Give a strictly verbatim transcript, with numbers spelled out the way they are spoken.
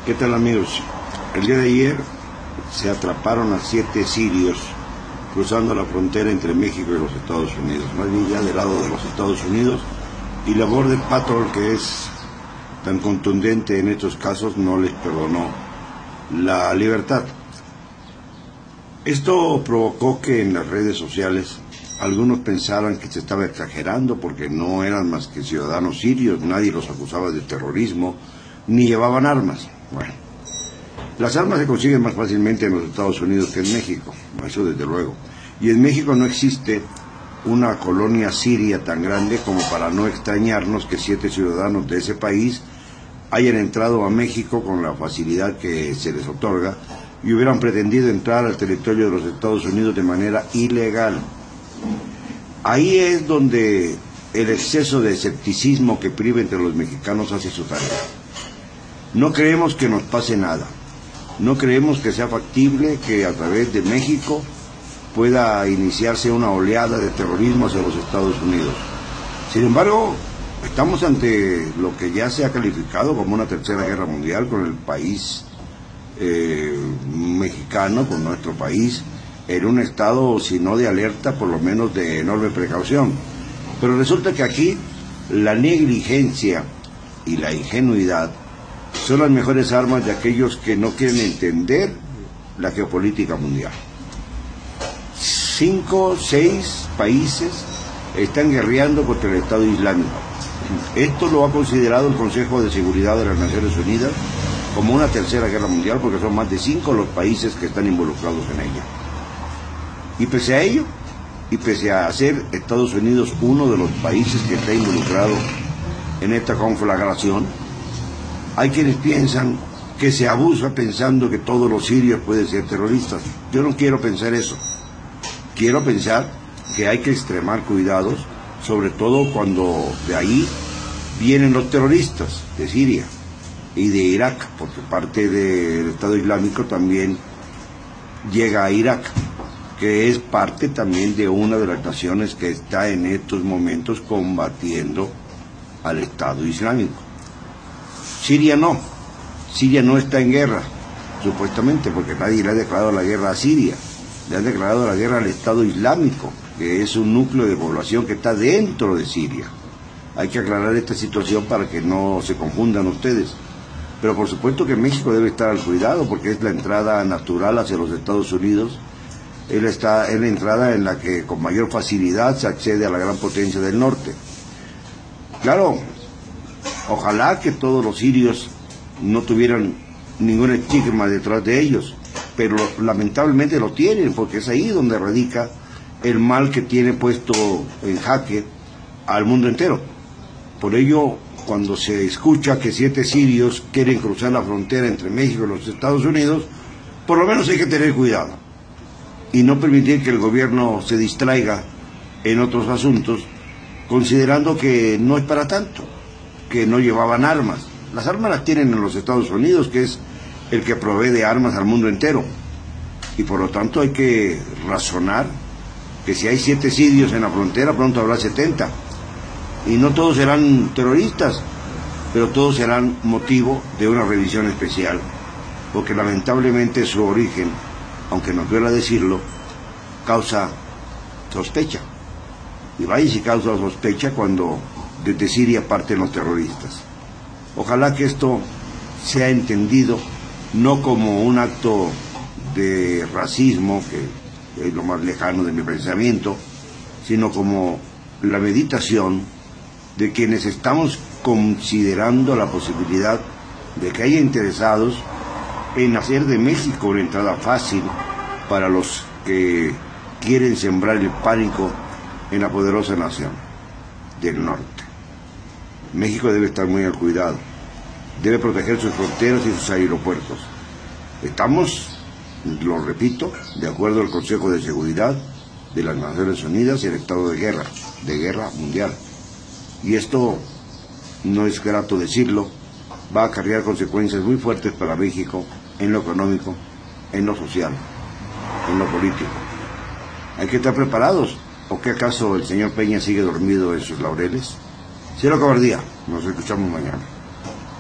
¿Qué tal, amigos? El día de ayer se atraparon a siete sirios cruzando la frontera entre México y los Estados Unidos, más bien ya del lado de los Estados Unidos, y la Border Patrol, que es tan contundente en estos casos, no les perdonó la libertad. Esto provocó que en las redes sociales algunos pensaran que se estaba exagerando porque no eran más que ciudadanos sirios, nadie los acusaba de terrorismo, ni llevaban armas. Bueno, las armas se consiguen más fácilmente en los Estados Unidos que en México, eso desde luego. Y en México no existe una colonia siria tan grande como para no extrañarnos que siete ciudadanos de ese país hayan entrado a México con la facilidad que se les otorga y hubieran pretendido entrar al territorio de los Estados Unidos de manera ilegal. Ahí es donde el exceso de escepticismo que priva entre los mexicanos hace su tarea. No creemos que nos pase nada. No creemos que sea factible que a través de México pueda iniciarse una oleada de terrorismo hacia los Estados Unidos. Sin embargo, estamos ante lo que ya se ha calificado como una tercera guerra mundial con el país eh, mexicano, con nuestro país, en un estado, si no de alerta, por lo menos de enorme precaución. Pero resulta que aquí la negligencia y la ingenuidad son las mejores armas de aquellos que no quieren entender la geopolítica mundial. Cinco, seis países están guerreando contra el Estado Islámico. Esto lo ha considerado el Consejo de Seguridad de las Naciones Unidas como una tercera guerra mundial porque son más de cinco los países que están involucrados en ella. Y pese a ello, y pese a ser Estados Unidos uno de los países que está involucrado en esta conflagración, hay quienes piensan que se abusa pensando que todos los sirios pueden ser terroristas. Yo no quiero pensar eso. Quiero pensar que hay que extremar cuidados, sobre todo cuando de ahí vienen los terroristas de Siria y de Irak, porque parte del Estado Islámico también llega a Irak, que es parte también de una de las naciones que está en estos momentos combatiendo al Estado Islámico. Siria no, Siria no está en guerra, supuestamente, porque nadie le ha declarado la guerra a Siria, le han declarado la guerra al Estado Islámico, que es un núcleo de población que está dentro de Siria. Hay que aclarar esta situación para que no se confundan ustedes. Pero por supuesto que México debe estar al cuidado, porque es la entrada natural hacia los Estados Unidos, es la, es la entrada en la que con mayor facilidad se accede a la gran potencia del norte. Claro, ojalá que todos los sirios no tuvieran ningún estigma detrás de ellos, pero lamentablemente lo tienen, porque es ahí donde radica el mal que tiene puesto en jaque al mundo entero. Por ello, cuando se escucha que siete sirios quieren cruzar la frontera entre México y los Estados Unidos, por lo menos hay que tener cuidado y no permitir que el gobierno se distraiga en otros asuntos, considerando que no es para tanto, que no llevaban armas. Las armas las tienen en los Estados Unidos, que es el que provee de armas al mundo entero, y por lo tanto hay que razonar que si hay siete sirios en la frontera, pronto habrá setenta, y no todos serán terroristas, pero todos serán motivo de una revisión especial, porque lamentablemente su origen, aunque nos duela decirlo, causa sospecha, y vaya si causa sospecha cuando desde Siria parten los terroristas. Ojalá que esto sea entendido no como un acto de racismo, que es lo más lejano de mi pensamiento, sino como la meditación de quienes estamos considerando la posibilidad de que haya interesados en hacer de México una entrada fácil para los que quieren sembrar el pánico en la poderosa nación del norte. México debe estar muy al cuidado, debe proteger sus fronteras y sus aeropuertos. Estamos, lo repito, de acuerdo al Consejo de Seguridad de las Naciones Unidas y el estado de guerra, de guerra mundial. Y esto, no es grato decirlo, va a acarrear consecuencias muy fuertes para México en lo económico, en lo social, en lo político. Hay que estar preparados. ¿O qué acaso el señor Peña sigue dormido en sus laureles? Cielo Cobardía, nos escuchamos mañana.